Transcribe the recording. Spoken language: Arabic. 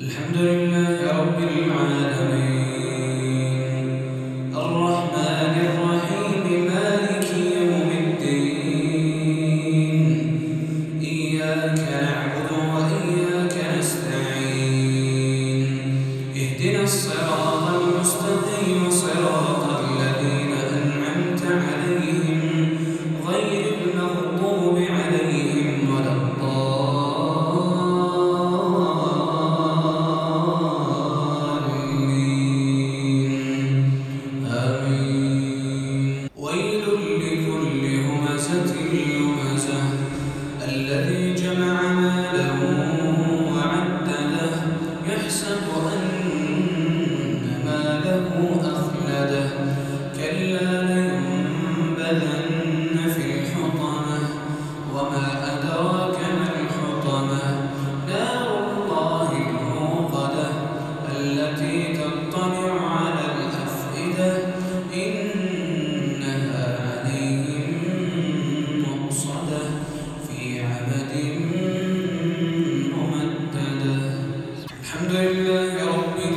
الحمد لله رب العالمين الرحمن الرحيم مالك يوم الدين إياك نعبد وإياك نستعين اهدنا الصراط المستقيم صراط الذين أنعمت عليهم غير المغضوب عليهم ولا الذي جمع ماله وعدده يحسب أن ماله أخلده كلا لينبذن في الحطمة وما أدراك ما الحطمة نار الله الموقدة التي تطلع على الأفئدة إنها عليهم مؤصدة في عمد ممددة الحمد لله رب